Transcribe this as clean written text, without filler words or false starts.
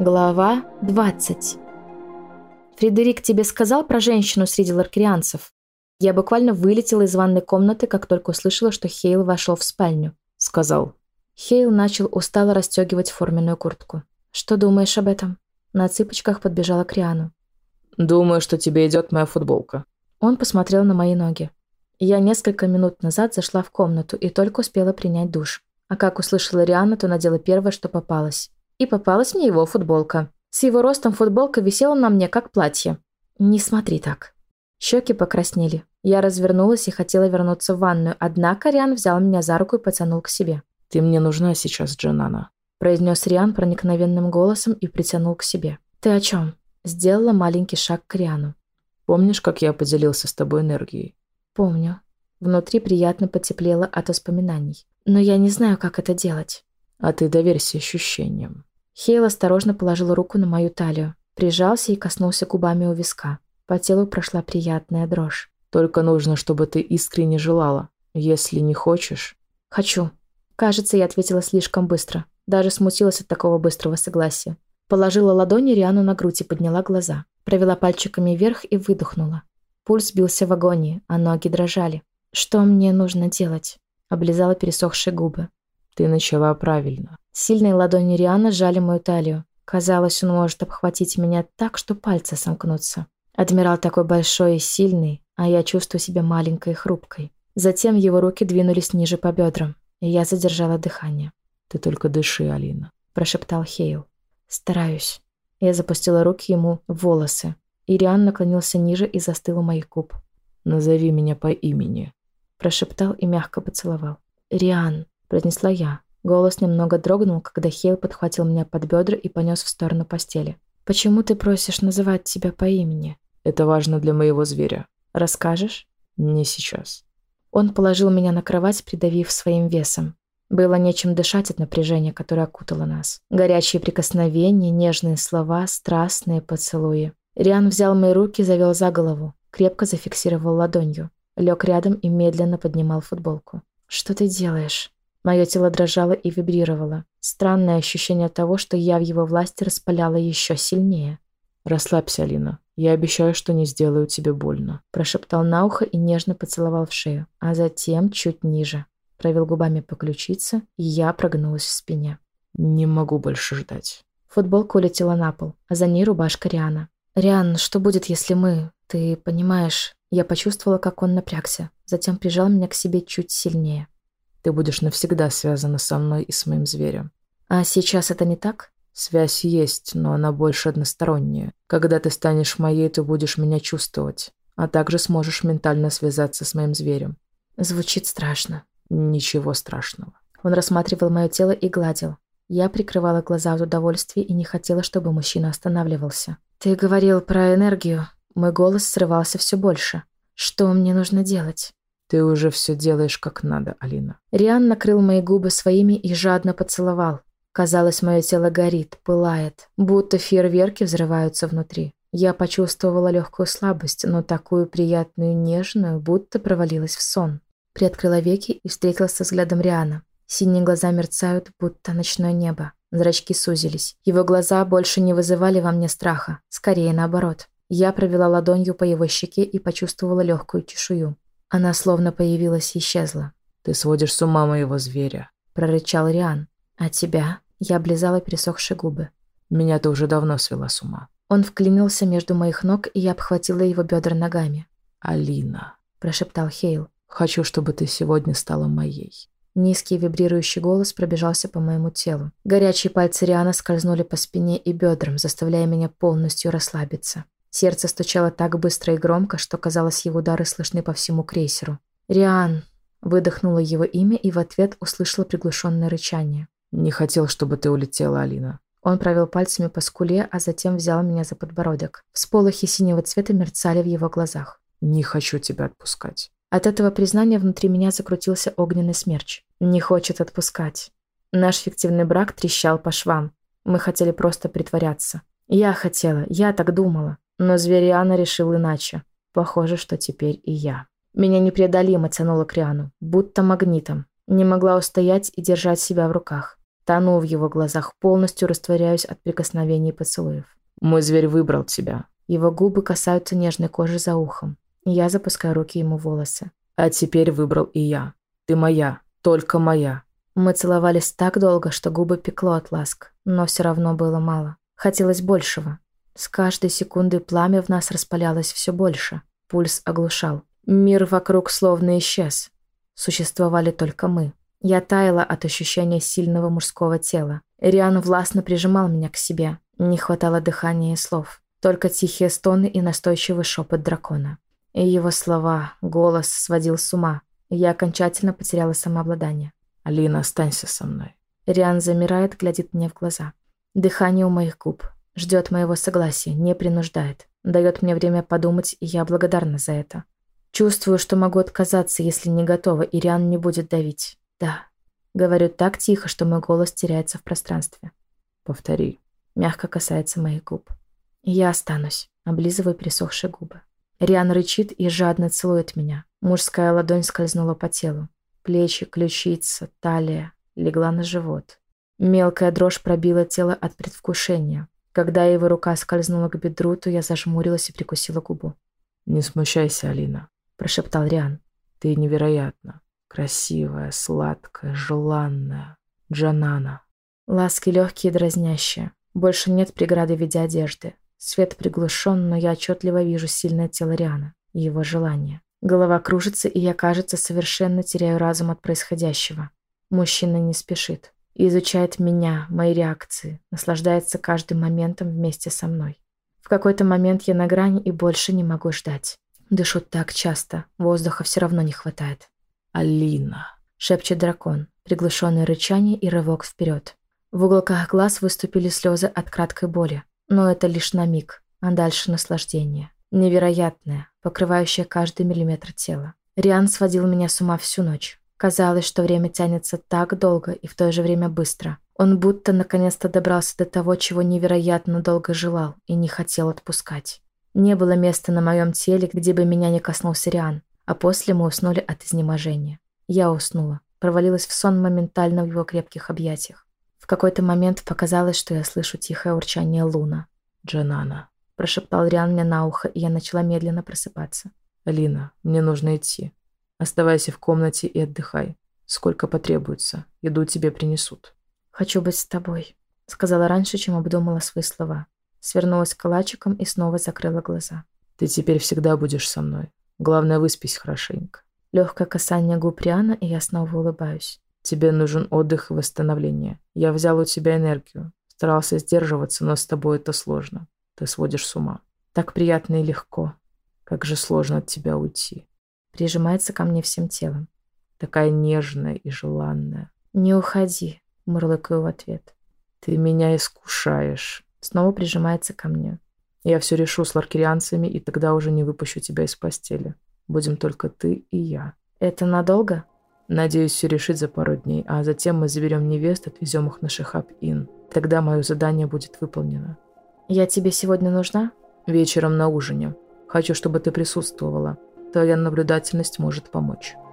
Глава 20. Фредерик тебе сказал про женщину среди ларкрианцев? Я буквально вылетела из ванной комнаты, как только услышала, что Хейл вошел в спальню. Сказал. Хейл начал устало расстегивать форменную куртку. Что думаешь об этом? На цыпочках подбежала к Риану. Думаю, что тебе идет моя футболка. Он посмотрел на мои ноги. Я несколько минут назад зашла в комнату и только успела принять душ. А как услышала Риану, то надела первое, что попалось. И попалась мне его футболка. С его ростом футболка висела на мне, как платье. Не смотри так. Щеки покраснели. Я развернулась и хотела вернуться в ванную, однако Риан взял меня за руку и потянул к себе. «Ты мне нужна сейчас, Джанана», – произнес Риан проникновенным голосом и притянул к себе. «Ты о чем?» – сделала маленький шаг к Риану. «Помнишь, как я поделился с тобой энергией?» «Помню». Внутри приятно потеплело от воспоминаний. Но я не знаю, как это делать. «А ты доверься ощущениям». Хейл осторожно положил руку на мою талию, прижался и коснулся губами у виска. По телу прошла приятная дрожь. «Только нужно, чтобы ты искренне желала. Если не хочешь...» «Хочу». Кажется, я ответила слишком быстро. Даже смутилась от такого быстрого согласия. Положила ладони Риану на грудь и подняла глаза. Провела пальчиками вверх и выдохнула. Пульс бился в агонии, а ноги дрожали. «Что мне нужно делать?» Облизала пересохшие губы. «Ты начала правильно». Сильные ладони Риана сжали мою талию. Казалось, он может обхватить меня так, что пальцы сомкнутся. Адмирал такой большой и сильный, а я чувствую себя маленькой и хрупкой. Затем его руки двинулись ниже по бедрам, и я задержала дыхание. «Ты только дыши, Алина», – прошептал Хейл. «Стараюсь». Я запустила руки ему в волосы, и Риан наклонился ниже и застыл у моих губ. «Назови меня по имени», – прошептал и мягко поцеловал. «Риан», – произнесла я. Голос немного дрогнул, когда Хейл подхватил меня под бедра и понес в сторону постели. «Почему ты просишь называть тебя по имени?» «Это важно для моего зверя». «Расскажешь?» «Не сейчас». Он положил меня на кровать, придавив своим весом. Было нечем дышать от напряжения, которое окутало нас. Горячие прикосновения, нежные слова, страстные поцелуи. Риан взял мои руки, завел за голову, крепко зафиксировал ладонью. Лег рядом и медленно поднимал футболку. «Что ты делаешь?» Мое тело дрожало и вибрировало. Странное ощущение того, что я в его власти, распаляло еще сильнее. «Расслабься, Алина. Я обещаю, что не сделаю тебе больно», – прошептал на ухо и нежно поцеловал в шею, а затем чуть ниже. Провел губами по ключице, и я прогнулась в спине. «Не могу больше ждать». Футболка улетела на пол, а за ней рубашка Риана. «Риан, что будет, если мы... Ты понимаешь...» Я почувствовала, как он напрягся, затем прижал меня к себе чуть сильнее. «Ты будешь навсегда связана со мной и с моим зверем». «А сейчас это не так?» «Связь есть, но она больше односторонняя. Когда ты станешь моей, ты будешь меня чувствовать, а также сможешь ментально связаться с моим зверем». Звучит страшно. «Ничего страшного». Он рассматривал мое тело и гладил. Я прикрывала глаза от удовольствия и не хотела, чтобы мужчина останавливался. «Ты говорил про энергию». Мой голос срывался все больше. «Что мне нужно делать?» «Ты уже все делаешь как надо, Алина». Риан накрыл мои губы своими и жадно поцеловал. Казалось, мое тело горит, пылает, будто фейерверки взрываются внутри. Я почувствовала легкую слабость, но такую приятную, нежную, будто провалилась в сон. Приоткрыла веки и встретилась со взглядом Риана. Синие глаза мерцают, будто ночное небо. Зрачки сузились. Его глаза больше не вызывали во мне страха. Скорее наоборот. Я провела ладонью по его щеке и почувствовала легкую чешую. Она словно появилась и исчезла. «Ты сводишь с ума моего зверя», – прорычал Риан. «А тебя?» Я облизала пересохшие губы. «Меня ты уже давно свела с ума». Он вклинился между моих ног, и я обхватила его бедра ногами. «Алина», – прошептал Хейл. «Хочу, чтобы ты сегодня стала моей». Низкий вибрирующий голос пробежался по моему телу. Горячие пальцы Риана скользнули по спине и бедрам, заставляя меня полностью расслабиться. Сердце стучало так быстро и громко, что, казалось, его удары слышны по всему крейсеру. «Риан!» – выдохнула его имя и в ответ услышала приглушенное рычание. «Не хотел, чтобы ты улетела, Алина». Он провел пальцами по скуле, а затем взял меня за подбородок. Всполохи синего цвета мерцали в его глазах. «Не хочу тебя отпускать». От этого признания внутри меня закрутился огненный смерч. Не хочет отпускать. Наш фиктивный брак трещал по швам. Мы хотели просто притворяться. Я хотела, я так думала. Но зверь Риана решил иначе. Похоже, что теперь и я. Меня непреодолимо тянуло к Риану, будто магнитом. Не могла устоять и держать себя в руках. Тону в его глазах, полностью растворяюсь от прикосновений и поцелуев. Мой зверь выбрал тебя. Его губы касаются нежной кожи за ухом. Я запускаю руки ему в волосы. А теперь выбрал и я. Ты моя, только моя. Мы целовались так долго, что губы пекло от ласк, но все равно было мало. Хотелось большего. С каждой секундой пламя в нас распалялось все больше. Пульс оглушал. Мир вокруг словно исчез. Существовали только мы. Я таяла от ощущения сильного мужского тела. Риан властно прижимал меня к себе. Не хватало дыхания и слов. Только тихие стоны и настойчивый шепот дракона. И его слова, голос сводил с ума. Я окончательно потеряла самообладание. Алина, останься со мной. Риан замирает, глядит мне в глаза. Дыхание у моих губ. Ждет моего согласия, не принуждает. Дает мне время подумать, и я благодарна за это. Чувствую, что могу отказаться, если не готова, и Риан не будет давить. Да. Говорю так тихо, что мой голос теряется в пространстве. Повтори. Мягко касается моих губ. Я останусь. Облизываю пересохшие губы. Риан рычит и жадно целует меня. Мужская ладонь скользнула по телу. Плечи, ключица, талия. Легла на живот. Мелкая дрожь пробила тело от предвкушения. Когда его рука скользнула к бедру, то я зажмурилась и прикусила губу. «Не смущайся, Алина», – прошептал Риан. «Ты невероятна. Красивая, сладкая, желанная. Джанана». Ласки легкие и дразнящие. Больше нет преграды в виде одежды. Свет приглушен, но я отчетливо вижу сильное тело Риана и его желание. Голова кружится, и я, кажется, совершенно теряю разум от происходящего. Мужчина не спешит. Изучает меня, мои реакции, наслаждается каждым моментом вместе со мной. В какой-то момент я на грани и больше не могу ждать. Дышу так часто, воздуха все равно не хватает. «Алина», — шепчет дракон, приглушенное рычание и рывок вперед. В уголках глаз выступили слезы от краткой боли, но это лишь на миг, а дальше наслаждение. Невероятное, покрывающее каждый миллиметр тела. Риан сводил меня с ума всю ночь. Казалось, что время тянется так долго и в то же время быстро. Он будто наконец-то добрался до того, чего невероятно долго желал и не хотел отпускать. Не было места на моем теле, где бы меня не коснулся Риан, а после мы уснули от изнеможения. Я уснула, провалилась в сон моментально в его крепких объятиях. В какой-то момент показалось, что я слышу тихое урчание Луна. «Джанана», – прошептал Риан мне на ухо, и я начала медленно просыпаться. «Алина, мне нужно идти. Оставайся в комнате и отдыхай. Сколько потребуется, еду тебе принесут». «Хочу быть с тобой», — сказала раньше, чем обдумала свои слова. Свернулась калачиком и снова закрыла глаза. «Ты теперь всегда будешь со мной. Главное, выспись хорошенько». Легкое касание губ Риана, и я снова улыбаюсь. «Тебе нужен отдых и восстановление. Я взял у тебя энергию. Старался сдерживаться, но с тобой это сложно. Ты сводишь с ума. Так приятно и легко. Как же сложно от тебя уйти». Прижимается ко мне всем телом. «Такая нежная и желанная». «Не уходи», — мурлыкаю в ответ. «Ты меня искушаешь». Снова прижимается ко мне. «Я все решу с ларкерианцами, и тогда уже не выпущу тебя из постели. Будем только ты и я». «Это надолго?» «Надеюсь, все решить за пару дней, а затем мы заберем невест, отвезем их на Шихаб-Ин. Тогда мое задание будет выполнено». «Я тебе сегодня нужна?» «Вечером на ужине. Хочу, чтобы ты присутствовала. Твоя наблюдательность может помочь».